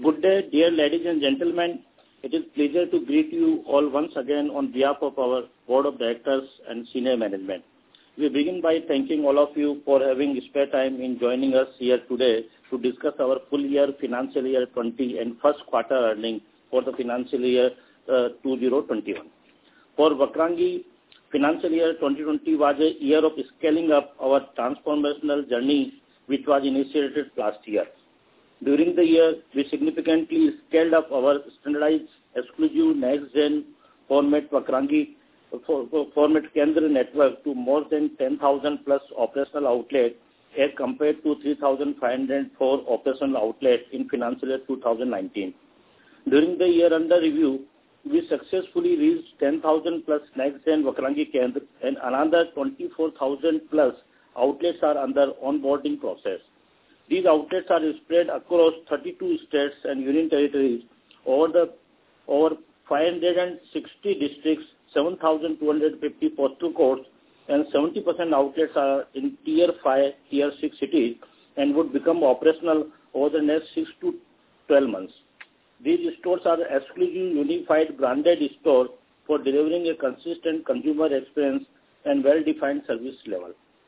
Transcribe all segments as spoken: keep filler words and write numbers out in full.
Good day, dear ladies and gentlemen. It is a pleasure to greet you all once again on behalf of our Board of Directors and Senior Management. We begin by thanking all of you for having spare time in joining us here today to discuss our full year financial year twenty and first quarter earnings for the financial year uh, two thousand twenty-one. For Vakrangi, financial year twenty twenty was a year of scaling up our transformational journey which was initiated last year. During the year, we significantly scaled up our standardized exclusive next-gen format Vakrangi for, for format Kendra network to more than ten thousand plus operational outlets as compared to three thousand five hundred four operational outlets in financial year two thousand nineteen. During the year under review, we successfully reached ten thousand plus next-gen Vakrangi Kendra and another twenty-four thousand plus outlets are under onboarding process. These outlets are spread across thirty-two states and union territories over the over five hundred sixty districts, seven thousand two hundred fifty postal codes, and seventy percent outlets are in Tier five, Tier six cities and would become operational over the next six to twelve months. These stores are exclusive, unified, branded stores for delivering a consistent consumer experience and well-defined service level.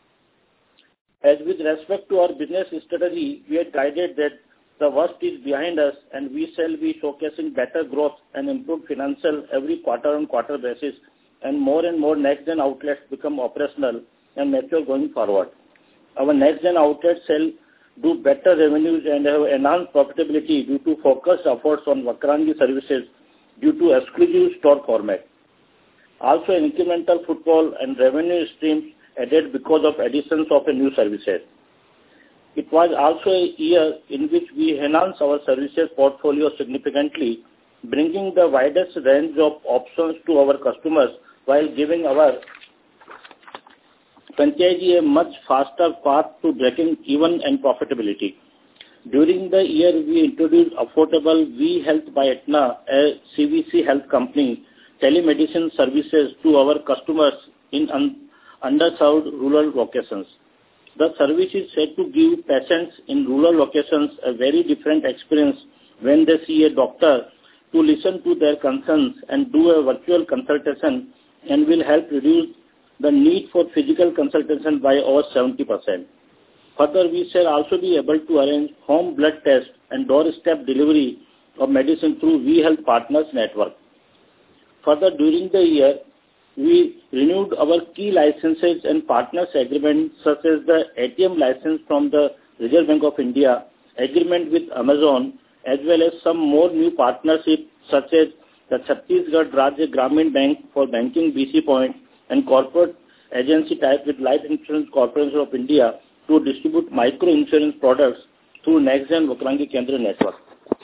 As with respect to our business strategy, we are guided that the worst is behind us and we shall be showcasing better growth and improved financial every quarter-on-quarter basis, and more and more next-gen outlets become operational and mature going forward. Our next-gen outlets shall do better revenues and have enhanced profitability due to focused efforts on Vakrangi services due to exclusive store format. Also, incremental footfall and revenue streams added because of additions of a new services. It was also a year in which we enhanced our services portfolio significantly, bringing the widest range of options to our customers while giving our franchisee a much faster path to breaking even and profitability. During the year, we introduced affordable V Health by Aetna, a C V C health company, telemedicine services to our customers in un- underserved rural locations. The service is said to give patients in rural locations a very different experience when they see a doctor to listen to their concerns and do a virtual consultation, and will help reduce the need for physical consultation by over seventy percent. Further, we shall also be able to arrange home blood tests and doorstep delivery of medicine through V Health Partners Network. Further, during the year, we renewed our key licenses and partners agreements such as the A T M license from the Reserve Bank of India, agreement with Amazon, as well as some more new partnerships such as the Chhattisgarh Rajya Gramin Bank for banking B C Point and corporate agency type with Life Insurance Corporation of India to distribute micro insurance products through next-gen Vakrangi Kendra network.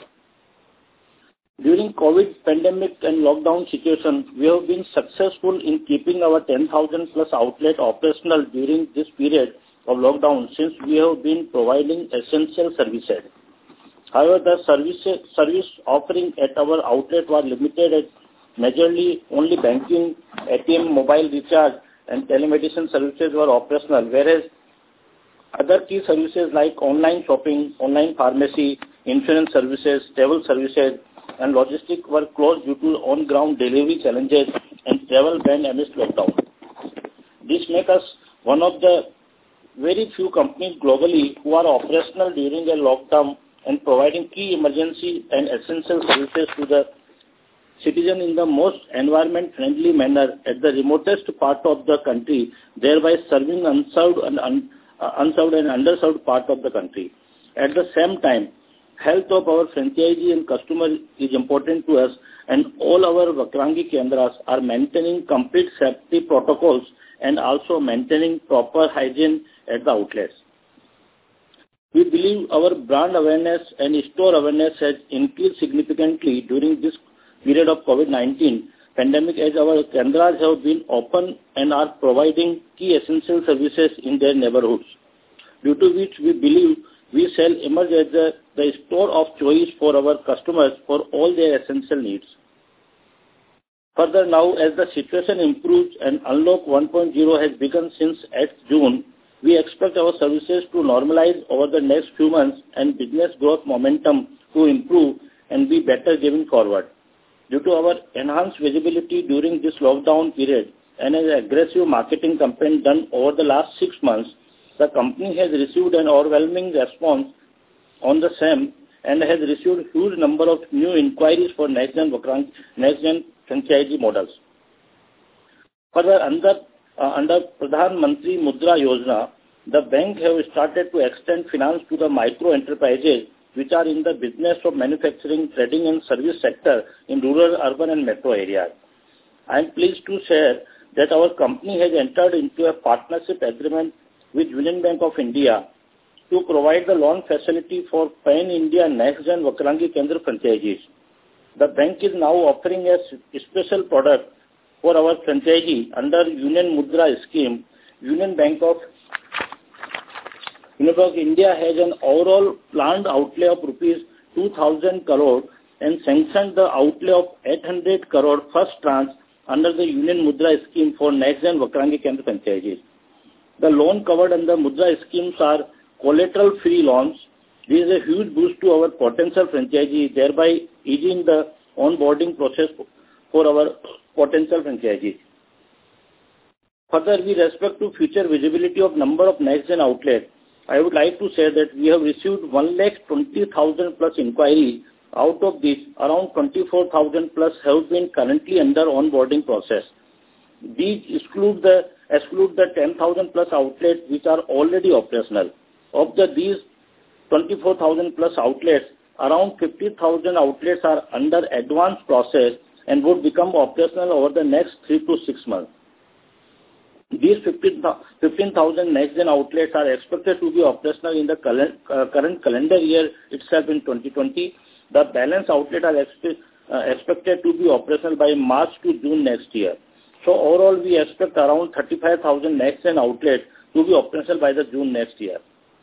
During COVID pandemic and lockdown situation, we have been successful in keeping our ten thousand plus outlet operational during this period of lockdown, since we have been providing essential services. However, the service, service offering at our outlet was limited at majorly only banking, A T M, mobile recharge and telemedicine services were operational, whereas other key services like online shopping, online pharmacy, insurance services, travel services and logistics were closed due to on-ground delivery challenges and travel ban amidst lockdown. This makes us one of the very few companies globally who are operational during a lockdown and providing key emergency and essential services to the citizen in the most environment-friendly manner at the remotest part of the country, thereby serving unserved and, un, uh, unserved and underserved part of the country. At the same time, health of our franchisee and customer is important to us, and all our Vakrangi Kendras are maintaining complete safety protocols and also maintaining proper hygiene at the outlets. We believe our brand awareness and store awareness has increased significantly during this period of COVID nineteen pandemic, as our Kendras have been open and are providing key essential services in their neighborhoods, due to which we believe we shall emerge as the, the store of choice for our customers for all their essential needs. Further, now as the situation improves and Unlock one point oh has begun since eighth June, we expect our services to normalize over the next few months and business growth momentum to improve and be better going forward. Due to our enhanced visibility during this lockdown period and an aggressive marketing campaign done over the last six months, the company has received an overwhelming response on the same and has received a huge number of new inquiries for next-gen next-gen franchisee models. Further, under, uh, under Pradhan Mantri Mudra Yojana, the bank have started to extend finance to the micro enterprises which are in the business of manufacturing, trading and service sector in rural, urban and metro areas. I am pleased to share that our company has entered into a partnership agreement with Union Bank of India to provide the loan facility for Pan-India Next-Gen Vakrangi Kendra franchisees. The bank is now offering a special product for our franchisee under Union Mudra scheme. Union Bank of Union Bank of India has an overall planned outlay of rupees two thousand crore and sanctioned the outlay of eight hundred crore first tranche under the Union Mudra scheme for Next-Gen Vakrangi Kendra franchisees. The loan covered under Mudra schemes are collateral-free loans. This is a huge boost to our potential franchisees, thereby easing the onboarding process for our potential franchisees. Further, with respect to future visibility of number of next-gen outlets, I would like to say that we have received one lakh twenty thousand plus inquiries. Out of this, around twenty-four thousand plus have been currently under onboarding process. These exclude the exclude the ten thousand plus outlets which are already operational. Of the these twenty-four thousand plus outlets, around fifty thousand outlets are under advanced process and would become operational over the next three to six months. These fifteen thousand next-gen outlets are expected to be operational in the current, uh, current calendar year itself in twenty twenty. The balance outlets are expe uh, expected to be operational by March to June next year. So overall, we expect around thirty-five thousand next-gen outlets to be operational by the June next year.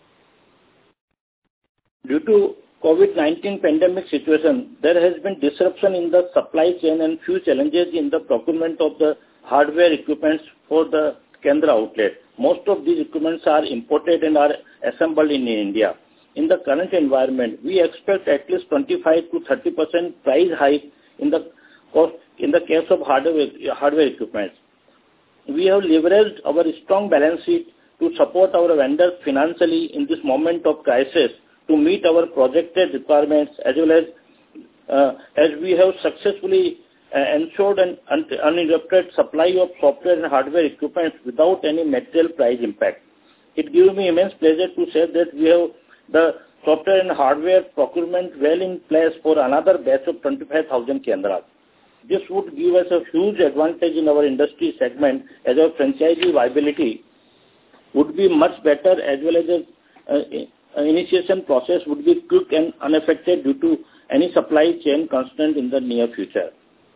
Due to COVID nineteen pandemic situation, there has been disruption in the supply chain and few challenges in the procurement of the hardware equipments for the Kendra outlet. Most of these equipments are imported and are assembled in India. In the current environment, we expect at least twenty-five to thirty percent price hike in the cost in the case of hardware, hardware equipments. We have leveraged our strong balance sheet to support our vendors financially in this moment of crisis to meet our projected requirements, as well as uh, as we have successfully uh, ensured an un uninterrupted supply of software and hardware equipment without any material price impact. It gives me immense pleasure to say that we have the software and hardware procurement well in place for another batch of twenty-five thousand Kendras. This would give us a huge advantage in our industry segment, as our franchisee viability would be much better, as well as a uh, initiation process would be quick and unaffected due to any supply chain constraint in the near future.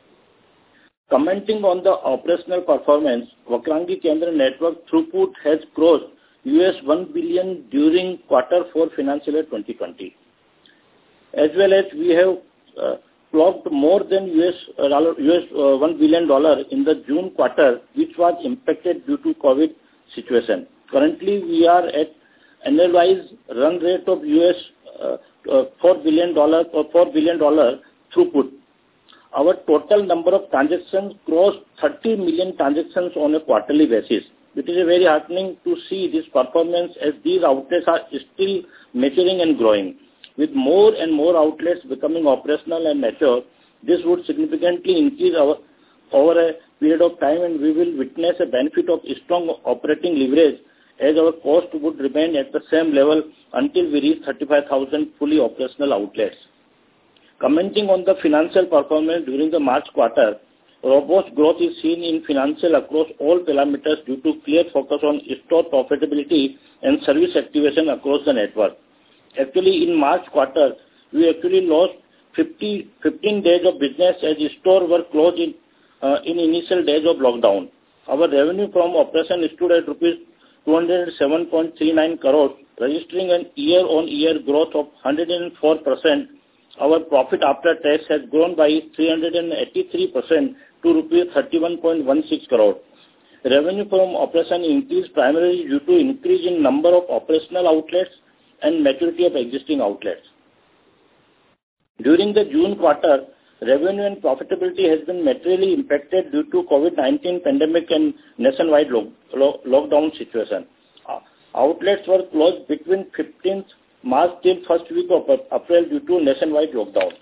Commenting on the operational performance, Vakrangi Kendra network throughput has crossed U S one billion during quarter four financial year twenty twenty. As well as we have uh, clocked more than U S uh, one billion dollars in the June quarter, which was impacted due to COVID situation. Currently, we are at annualized run rate of U S uh, uh, four billion dollars or four billion dollars throughput. Our total number of transactions crossed thirty million transactions on a quarterly basis. It is very heartening to see this performance, as these outlets are still maturing and growing. With more and more outlets becoming operational and mature, this would significantly increase our over a period of time, and we will witness a benefit of strong operating leverage, as our cost would remain at the same level until we reach thirty-five thousand fully operational outlets. Commenting on the financial performance during the March quarter, robust growth is seen in financial across all parameters due to clear focus on store profitability and service activation across the network. Actually, in March quarter, we actually lost fifty, fifteen days of business as stores were closed in, uh, in initial days of lockdown. Our revenue from operation stood at rupees two hundred seven point three nine crores, registering an year-on-year growth of one hundred four percent. Our profit after tax has grown by three hundred eighty-three percent to rupees thirty-one point one six crore. Revenue from operation increased primarily due to increase in number of operational outlets and maturity of existing outlets. During the June quarter, revenue and profitability has been materially impacted due to COVID nineteen pandemic and nationwide lo- lo- lockdown situation. Uh, outlets were closed between fifteenth March till first week of April due to nationwide lockdown.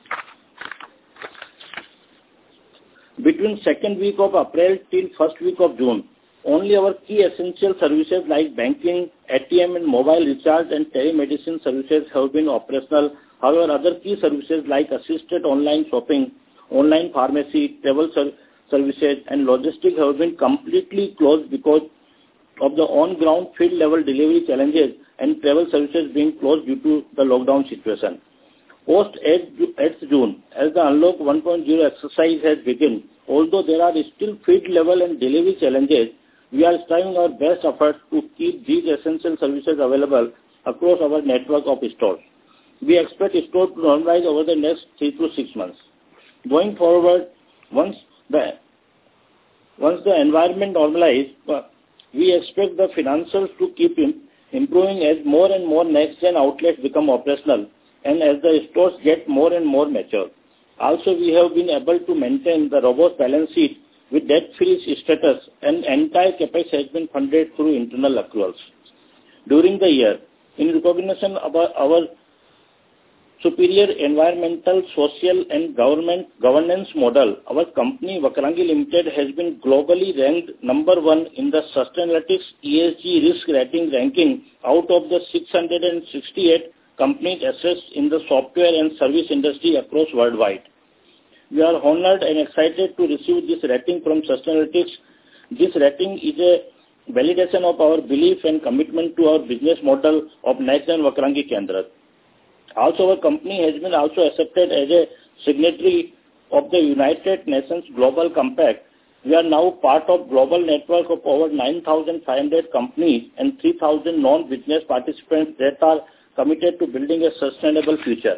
Between second week of April till first week of June, only our key essential services like banking, A T M and mobile recharge and telemedicine services have been operational. However, other key services like assisted online shopping, online pharmacy, travel ser- services and logistics have been completely closed because of the on-ground field level delivery challenges and travel services being closed due to the lockdown situation. Post eighth June, as the Unlock one point oh exercise has begun, although there are still field level and delivery challenges, we are striving our best efforts to keep these essential services available across our network of stores. We expect stores to normalize over the next three to six months. Going forward, once the once the environment normalizes, we expect the financials to keep improving as more and more next-gen outlets become operational and as the stores get more and more mature. Also, we have been able to maintain the robust balance sheet with debt-free status, and entire capex has been funded through internal accruals. During the year, in recognition of our, our superior environmental, social and government governance model, our company Vakrangi Limited has been globally ranked number one in the Sustainalytics E S G risk rating ranking out of the six hundred sixty-eight companies assessed in the software and service industry across worldwide. We are honored and excited to receive this rating from Sustainalytics. This rating is a validation of our belief and commitment to our business model of Next Gen Vakrangi Kendra. Also, our company has been also accepted as a signatory of the United Nations Global Compact. We are now part of global network of over nine thousand five hundred companies and three thousand non-business participants that are committed to building a sustainable future.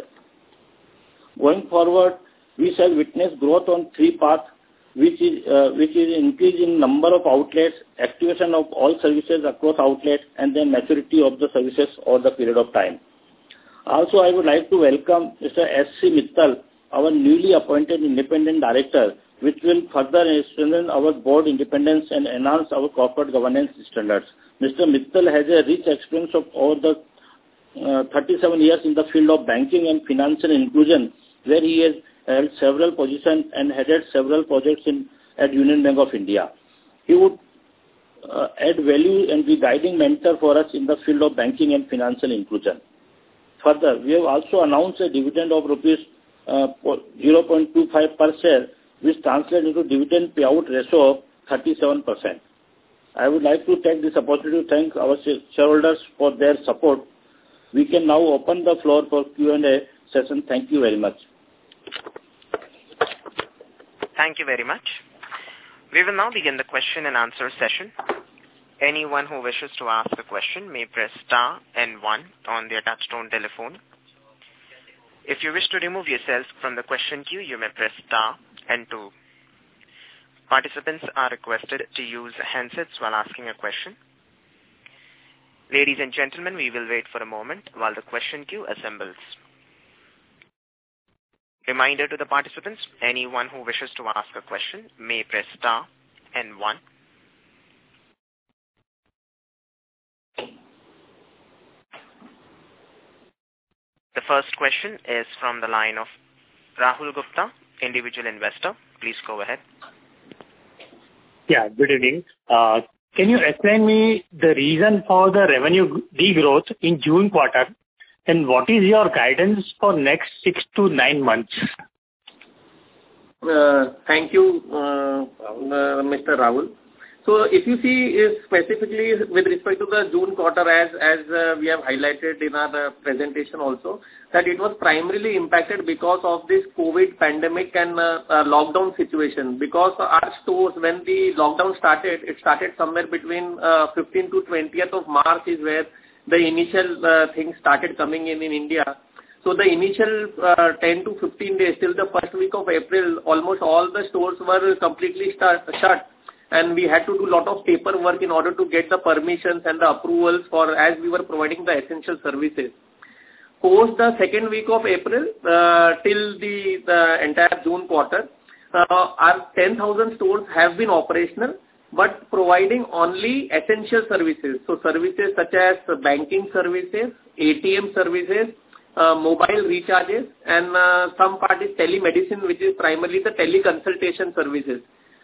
Going forward, we shall witness growth on three paths, which is uh, which is increase in number of outlets, activation of all services across outlets, and then maturity of the services over the period of time. Also, I would like to welcome Mister S C Mittal, our newly appointed independent director, which will further strengthen our board independence and enhance our corporate governance standards. Mister Mittal has a rich experience of over the uh, thirty-seven years in the field of banking and financial inclusion, where he has held several positions and headed several projects in at Union Bank of India. He would uh, add value and be guiding mentor for us in the field of banking and financial inclusion. Further, we have also announced a dividend of rupees uh, zero point two five per share, which translates into dividend payout ratio of thirty-seven percent. I would like to take this opportunity to thank our shareholders for their support. We can now open the floor for Q and A session. Thank you very much. Thank you very much. We will now begin the question and answer session. Anyone who wishes to ask a question may press star and one on their touchtone telephone. If you wish to remove yourself from the question queue, you may press star and two. Participants are requested to use handsets while asking a question. Ladies and gentlemen, we will wait for a moment while the question queue assembles. Reminder to the participants, anyone who wishes to ask a question may press star and one. The first question is from the line of Rahul Gupta, individual investor. Please go ahead. Yeah, good evening. Uh, can you explain me the reason for the revenue degrowth in June quarter, and what is your guidance for next six to nine months? Uh, thank you, uh, uh, Mister Rahul. So if you see is specifically with respect to the June quarter, as as uh, we have highlighted in our uh, presentation also, that it was primarily impacted because of this COVID pandemic and uh, uh, lockdown situation. Because our stores, when the lockdown started, it started somewhere between uh, fifteenth to twentieth of March is where the initial uh, things started coming in in India. So the initial uh, ten to fifteen days till the first week of April, almost all the stores were completely start, shut. And we had to do a lot of paperwork in order to get the permissions and the approvals for as we were providing the essential services. post the second week of April uh, till the, the entire June quarter, uh, our ten thousand stores have been operational, but providing only essential services. So services such as banking services, A T M services, uh, mobile recharges, and uh, some part is telemedicine, which is primarily the teleconsultation services.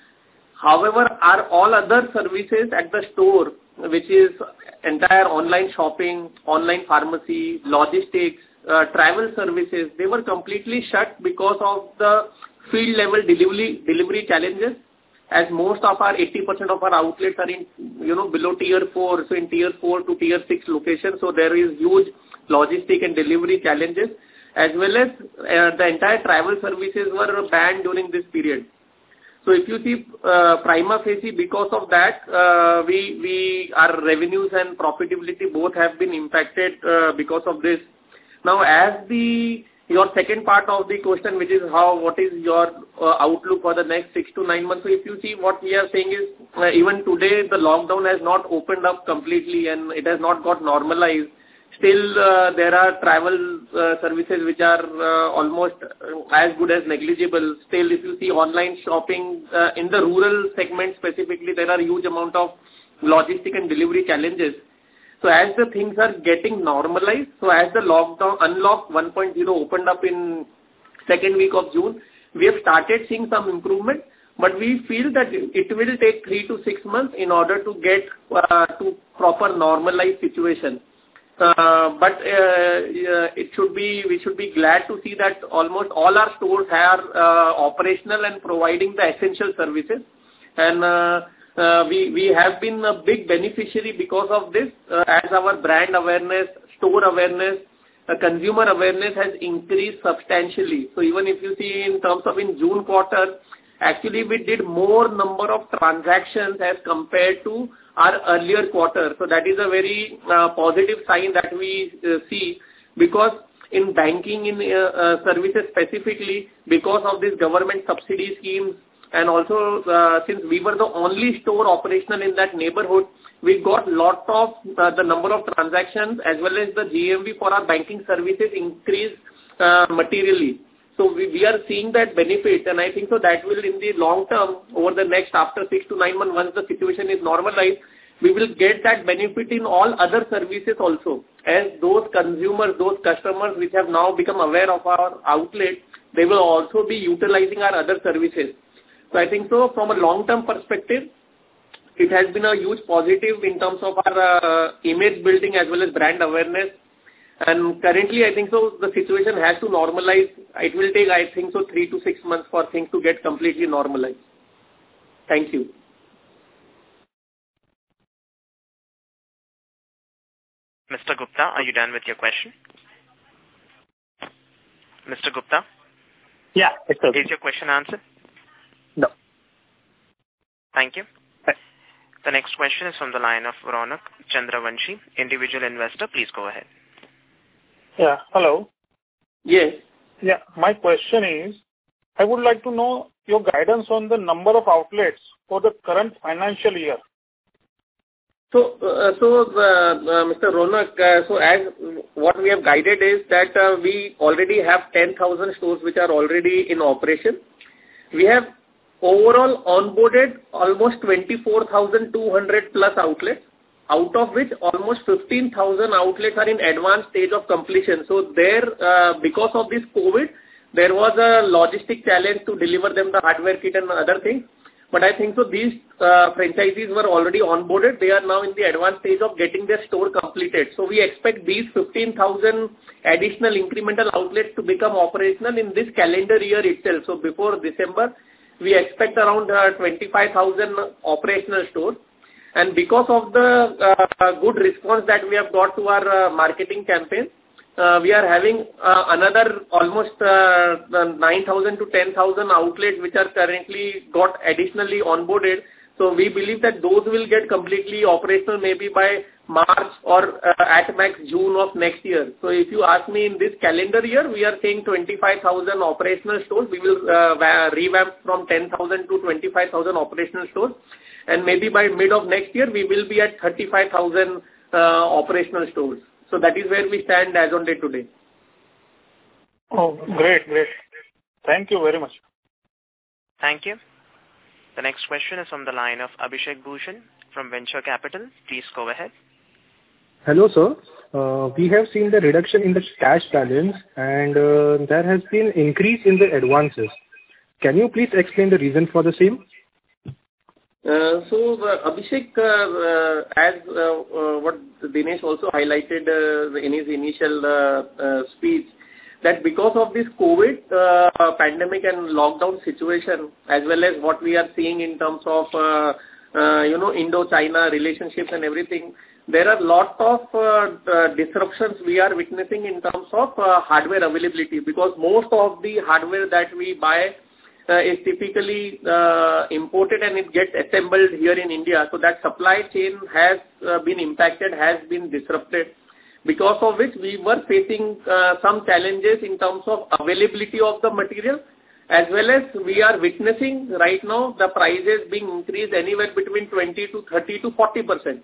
However, our all other services at the store, which is entire online shopping, online pharmacy, logistics, uh, travel services, they were completely shut because of the field level delivery delivery challenges. As most of our eighty percent of our outlets are in, you know, below tier four, so in tier four to tier six locations, so there is huge logistic and delivery challenges, as well as uh, the entire travel services were banned during this period. So if you see uh, prima facie, because of that, uh, we we our revenues and profitability both have been impacted uh, because of this. Now, as the your second part of the question, which is how what is your uh, outlook for the next six to nine months? So if you see, what we are saying is uh, even today the lockdown has not opened up completely and it has not got normalized. Still, uh, there are travel uh, services which are uh, almost uh, as good as negligible. Still, if you see online shopping uh, in the rural segment specifically, there are huge amount of logistic and delivery challenges. So as the things are getting normalized, so as the lockdown, unlock one point oh opened up in second week of June, we have started seeing some improvement, but we feel that it will take three to six months in order to get uh, to proper normalized situation. Uh, but uh, uh, it should be, we should be glad to see that almost all our stores are uh, operational and providing the essential services. And uh, uh, we, we have been a big beneficiary because of this, uh, as our brand awareness, store awareness, uh, consumer awareness has increased substantially. So even if you see in terms of in June quarter, actually we did more number of transactions as compared to our earlier quarter. So that is a very uh, positive sign that we uh, see, because in banking in uh, uh, services specifically, because of this government subsidy schemes, and also uh, since we were the only store operational in that neighborhood, we got lot of uh, the number of transactions as well as the G M V for our banking services increased uh, materially. So we, we are seeing that benefit, and I think so that will in the long term, over the next after six to nine months, once the situation is normalized, we will get that benefit in all other services also. As those consumers, those customers which have now become aware of our outlet, they will also be utilizing our other services. So I think so from a long-term perspective, it has been a huge positive in terms of our uh, image building as well as brand awareness. And currently, I think so the situation has to normalize. It will take, I think so, three to six months for things to get completely normalized. Thank you. Mister Gupta, are you done with your question? Mister Gupta? Yeah, it's okay. Is your question answered? No. Thank you. The next question is from the line of Ronak Chandravanshi, individual investor. Please go ahead. Yeah, hello. Yes. Yeah, my question is, I would like to know your guidance on the number of outlets for the current financial year. So, uh, so uh, uh, Mister Ronak, uh, so as what we have guided is that uh, we already have ten thousand stores which are already in operation. We have overall onboarded almost twenty-four thousand two hundred plus outlets, out of which almost fifteen thousand outlets are in advanced stage of completion. So there, uh, because of this COVID, there was a logistic challenge to deliver them the hardware kit and other things. But I think so these uh, franchisees were already onboarded. They are now in the advanced stage of getting their store completed. So we expect these fifteen thousand additional incremental outlets to become operational in this calendar year itself. So before December, we expect around uh, twenty-five thousand operational stores. And because of the uh, good response that we have got to our uh, marketing campaign, uh, we are having uh, another almost uh, nine thousand to ten thousand outlets which are currently got additionally onboarded. So we believe that those will get completely operational maybe by March or uh, at max June of next year. So if you ask me in this calendar year, we are saying twenty-five thousand operational stores. We will uh, revamp from ten thousand to twenty-five thousand operational stores. And maybe by mid of next year, we will be at thirty-five thousand uh, operational stores. So that is where we stand as on day today. Oh, great, great. Thank you very much. Thank you. The next question is from the line of Abhishek Bhushan from Venture Capital. Please go ahead. Hello, sir. Uh, we have seen the reduction in the cash balance and uh, there has been increase in the advances. Can you please explain the reason for the same? Uh, so, uh, Abhishek, uh, uh, as uh, uh, what Dinesh also highlighted uh, in his initial uh, uh, speech, that because of this COVID uh, pandemic and lockdown situation, as well as what we are seeing in terms of, uh, uh, you know, Indo-China relationships and everything, there are lot of uh, uh, disruptions we are witnessing in terms of uh, hardware availability, because most of the hardware that we buy uh, is typically uh, imported and it gets assembled here in India. So that supply chain has uh, been impacted, has been disrupted, because of which we were facing uh, some challenges in terms of availability of the material, as well as we are witnessing right now the prices being increased anywhere between twenty to thirty to forty percent.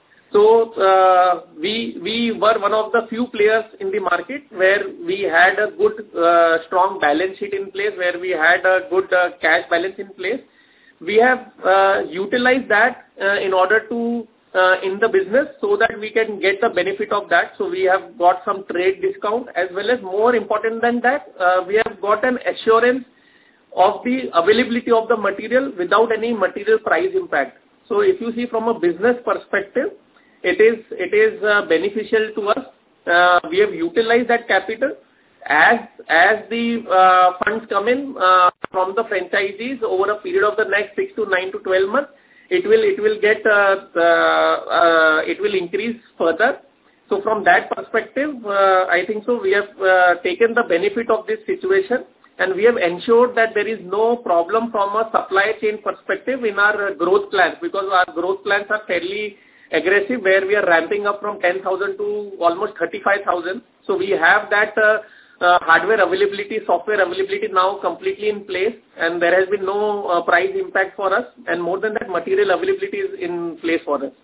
So uh, we we were one of the few players in the market where we had a good uh, strong balance sheet in place, where we had a good uh, cash balance in place. We have uh, utilized that uh, in order to uh, in the business so that we can get the benefit of that. So we have got some trade discount, as well as more important than that, uh, we have got an assurance of the availability of the material without any material price impact. So if you see from a business perspective, it is it is uh, beneficial to us. Uh, we have utilized that capital. As as the uh, funds come in uh, from the franchisees over a period of the next six to nine to twelve months, it will it will get uh, uh, uh, it will increase further. So from that perspective, uh, I think so we have uh, taken the benefit of this situation, and we have ensured that there is no problem from a supply chain perspective in our uh, growth plans, because our growth plans are fairly aggressive, where we are ramping up from ten thousand to almost thirty-five thousand. So we have that uh, uh, hardware availability, software availability now completely in place, and there has been no uh, price impact for us, and more than that, material availability is in place for us.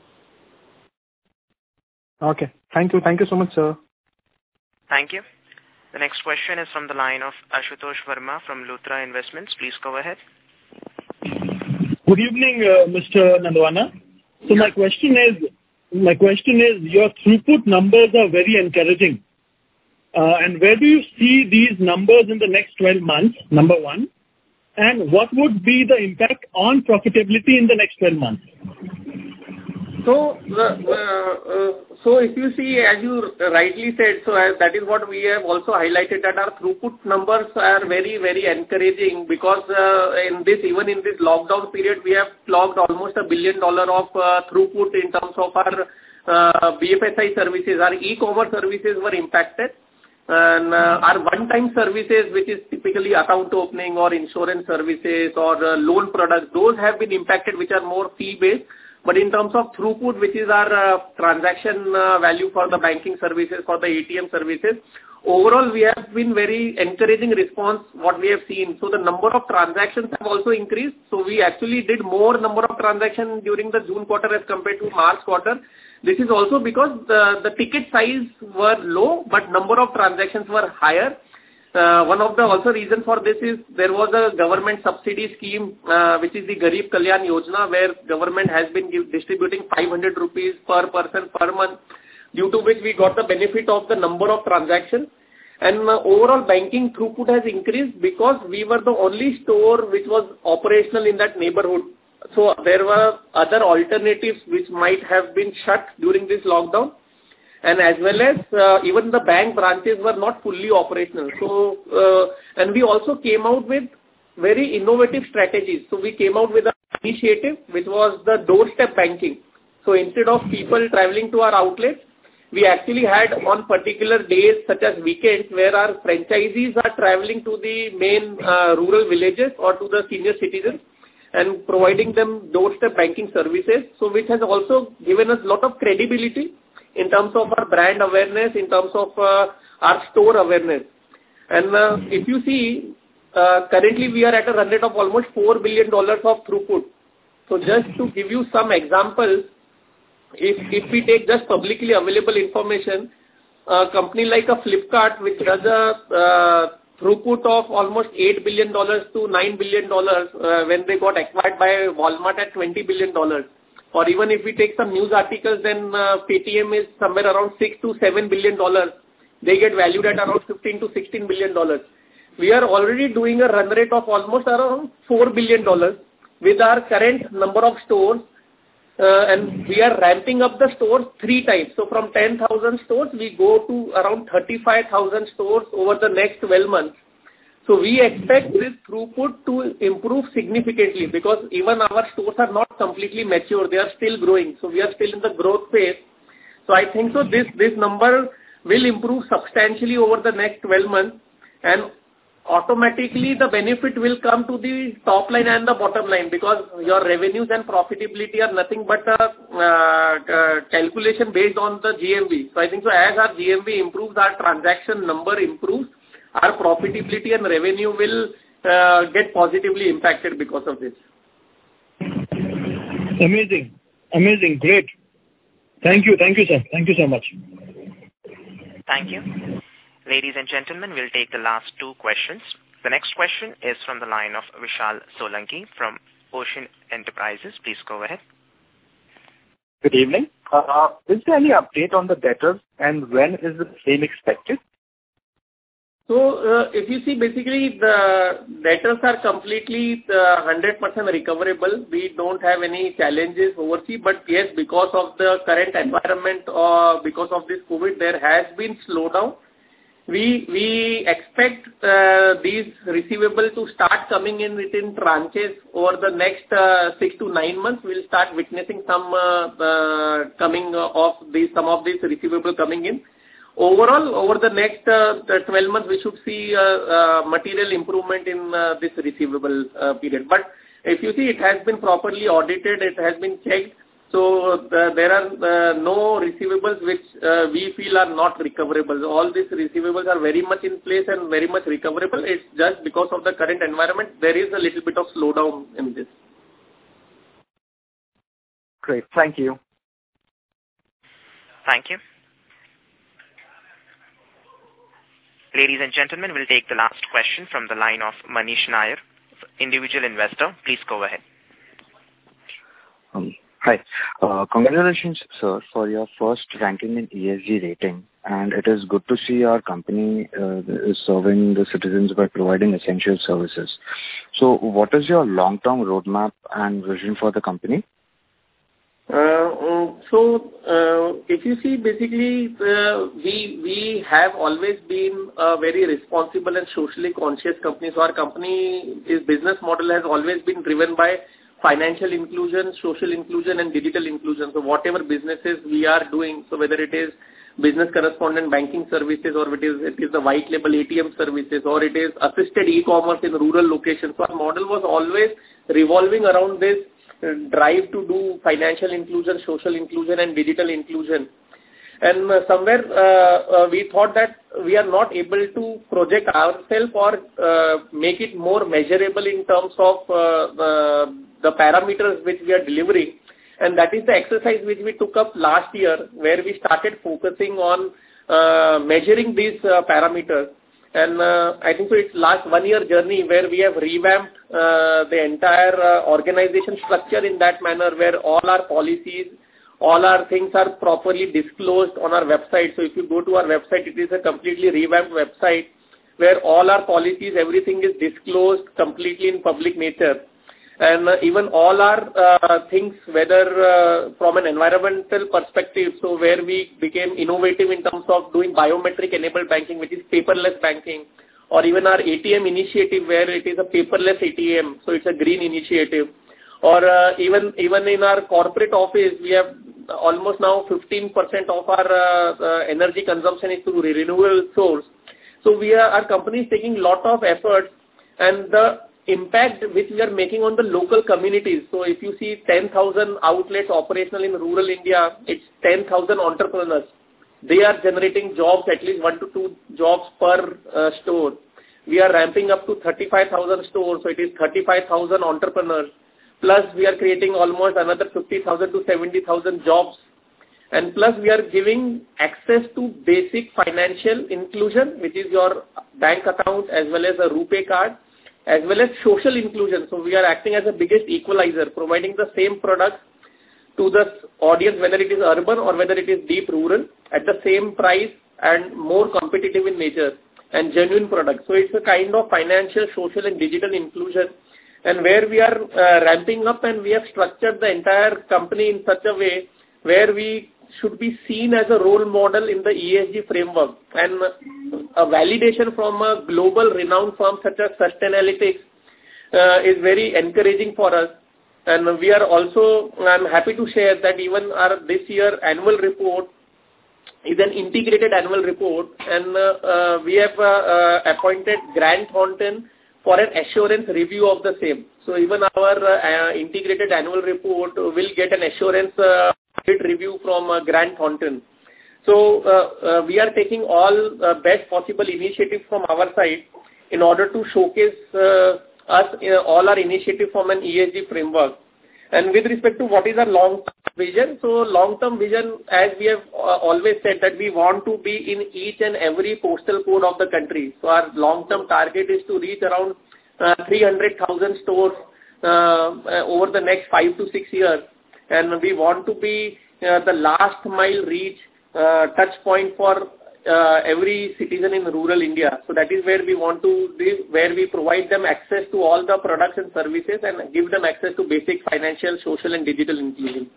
Okay. Thank you. Thank you so much, sir. Thank you. The next question is from the line of Ashutosh Verma from Luthra Investments. Please go ahead. Good evening, uh, Mister Nandwana. So my question is, my question is, your throughput numbers are very encouraging. Uh, and where do you see these numbers in the next twelve months, number one? And what would be the impact on profitability in the next twelve months? So, uh, uh, so if you see, as you rightly said, so as that is what we have also highlighted, that our throughput numbers are very, very encouraging, because uh, in this, even in this lockdown period, we have clocked almost a billion dollar of uh, throughput in terms of our uh, B F S I services. Our e-commerce services were impacted, and uh, our one-time services, which is typically account opening or insurance services or uh, loan products, those have been impacted, which are more fee-based. But in terms of throughput, which is our uh, transaction uh, value for the banking services, for the A T M services, overall we have been very encouraging response what we have seen. So the number of transactions have also increased. So we actually did more number of transactions during the June quarter as compared to March quarter. This is also because the, the ticket size were low, but number of transactions were higher. Uh, one of the also reason for this is there was a government subsidy scheme, uh, which is the Garib Kalyan Yojana, where government has been give, distributing five hundred rupees per person per month, due to which we got the benefit of the number of transactions. And uh, overall banking throughput has increased because we were the only store which was operational in that neighborhood. So there were other alternatives which might have been shut during this lockdown. And as well as uh, even the bank branches were not fully operational. So, uh, and we also came out with very innovative strategies. So we came out with an initiative which was the doorstep banking. So instead of people traveling to our outlets, we actually had on particular days such as weekends where our franchisees are traveling to the main uh, rural villages or to the senior citizens and providing them doorstep banking services. So which has also given us a lot of credibility in terms of our brand awareness, in terms of uh, our store awareness. And uh, if you see, uh, currently we are at a run rate of almost four billion dollars of throughput. So just to give you some examples, if, if we take just publicly available information, a company like a Flipkart, which does a uh, throughput of almost eight billion dollars to nine billion dollars uh, when they got acquired by Walmart at twenty billion dollars. Or even if we take some news articles, then uh, Paytm is somewhere around six to seven billion dollars. They get valued at around fifteen to sixteen billion dollars. We are already doing a run rate of almost around four billion dollars with our current number of stores. Uh, and we are ramping up the stores three times. So from ten thousand stores, we go to around thirty-five thousand stores over the next twelve months. So we expect this throughput to improve significantly because even our stores are not completely mature. They are still growing. So we are still in the growth phase. So I think so this, this number will improve substantially over the next twelve months, and automatically the benefit will come to the top line and the bottom line because your revenues and profitability are nothing but a uh, uh, calculation based on the G M V. So I think so as our G M V improves, our transaction number improves, our profitability and revenue will uh, get positively impacted because of this. Amazing. Amazing. Great. Thank you. Thank you, sir. Thank you so much. Thank you. Ladies and gentlemen, we'll take the last two questions. The next question is from the line of Vishal Solanki from Ocean Enterprises. Please go ahead. Good evening. Uh, is there any update on the debtors and when is the same expected? So, uh, if you see, basically, the debtors are completely uh, one hundred percent recoverable. We don't have any challenges overseas, but yes, because of the current environment or uh, because of this COVID, there has been slowdown. We we expect uh, these receivables to start coming in within tranches over the next uh, six to nine months. We'll start witnessing some uh, uh, coming of these some of these receivables coming in. Overall, over the next uh, twelve months, we should see uh, uh, material improvement in uh, this receivable uh, period. But if you see, it has been properly audited, it has been checked. So uh, there are uh, no receivables which uh, we feel are not recoverable. All these receivables are very much in place and very much recoverable. It's just because of the current environment, there is a little bit of slowdown in this. Great. Thank you. Thank you. Ladies and gentlemen, we'll take the last question from the line of Manish Nair, individual investor. Please go ahead. Um, hi. Uh, congratulations, sir, for your first ranking in E S G rating. And it is good to see our company uh, is serving the citizens by providing essential services. So what is your long-term roadmap and vision for the company? Uh, so, uh, if you see, basically, uh, we we have always been a very responsible and socially conscious company. So, our company, its business model has always been driven by financial inclusion, social inclusion, and digital inclusion. So, whatever businesses we are doing, so whether it is business correspondent banking services, or it is it is the white label A T M services, or it is assisted e-commerce in rural locations. So, our model was always revolving around this drive to do financial inclusion, social inclusion, and digital inclusion. And uh, somewhere uh, uh, we thought that we are not able to project ourselves or uh, make it more measurable in terms of uh, uh, the parameters which we are delivering. And that is the exercise which we took up last year, where we started focusing on uh, measuring these uh, parameters. And uh, I think so it's last one year journey where we have revamped uh, the entire uh, organization structure in that manner, where all our policies, all our things are properly disclosed on our website. So if you go to our website, it is a completely revamped website where all our policies, everything is disclosed completely in public nature. And uh, even all our uh, things, whether uh, from an environmental perspective, so where we became innovative in terms of doing biometric enabled banking, which is paperless banking, or even our A T M initiative where it is a paperless A T M, so it's a green initiative. Or uh, even even in our corporate office, we have almost now fifteen percent of our uh, uh, energy consumption is through renewable source. So we are, our company is taking lot of efforts, and the impact which we are making on the local communities. So if you see ten thousand outlets operational in rural India, it's ten thousand entrepreneurs. They are generating jobs, at least one to two jobs per uh, store. We are ramping up to thirty-five thousand stores, so it is thirty-five thousand entrepreneurs. Plus we are creating almost another fifty thousand to seventy thousand jobs. And plus we are giving access to basic financial inclusion, which is your bank account as well as a RuPay card, as well as social inclusion. So we are acting as the biggest equalizer, providing the same product to the audience, whether it is urban or whether it is deep rural, at the same price and more competitive in nature and genuine products. So it's a kind of financial, social and digital inclusion, and where we are uh, ramping up, and we have structured the entire company in such a way where we should be seen as a role model in the E S G framework, and a validation from a global renowned firm such as Sustainalytics uh, is very encouraging for us. And we are also, I'm happy to share that even our this year annual report is an integrated annual report, and uh, uh, we have uh, uh, appointed Grant Thornton for an assurance review of the same. So even our uh, uh, integrated annual report will get an assurance uh, review from uh, Grant Thornton. So uh, uh, we are taking all uh, best possible initiatives from our side in order to showcase uh, us uh, all our initiatives from an E S G framework. And with respect to what is our long-term vision, so long-term vision, as we have uh, always said, that we want to be in each and every postal code of the country. So our long-term target is to reach around uh, three hundred thousand stores uh, uh, over the next five to six years. And we want to be uh, the last mile reach uh, touch point for uh, every citizen in rural India. So that is where we want to be, where we provide them access to all the products and services and give them access to basic financial, social and digital inclusion.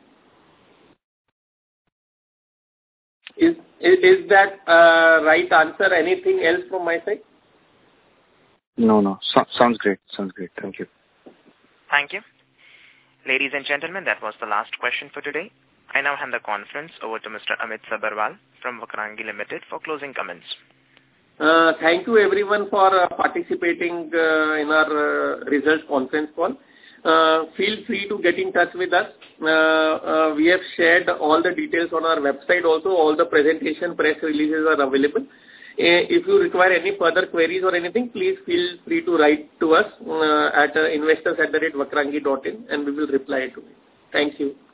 Is, is, is that uh, right answer? Anything else from my side? No, no. So, sounds great. Sounds great. Thank you. Thank you. Ladies and gentlemen, that was the last question for today. I now hand the conference over to Mister Amit Sabharwal from Vakrangi Limited for closing comments. Uh, thank you everyone for uh, participating uh, in our uh, results conference call. Uh, feel free to get in touch with us. Uh, uh, we have shared all the details on our website also. All the presentation press releases are available. Uh, if you require any further queries or anything, please feel free to write to us uh, at uh, investors at the rate vakrangi dot in, and we will reply to it. Thank you.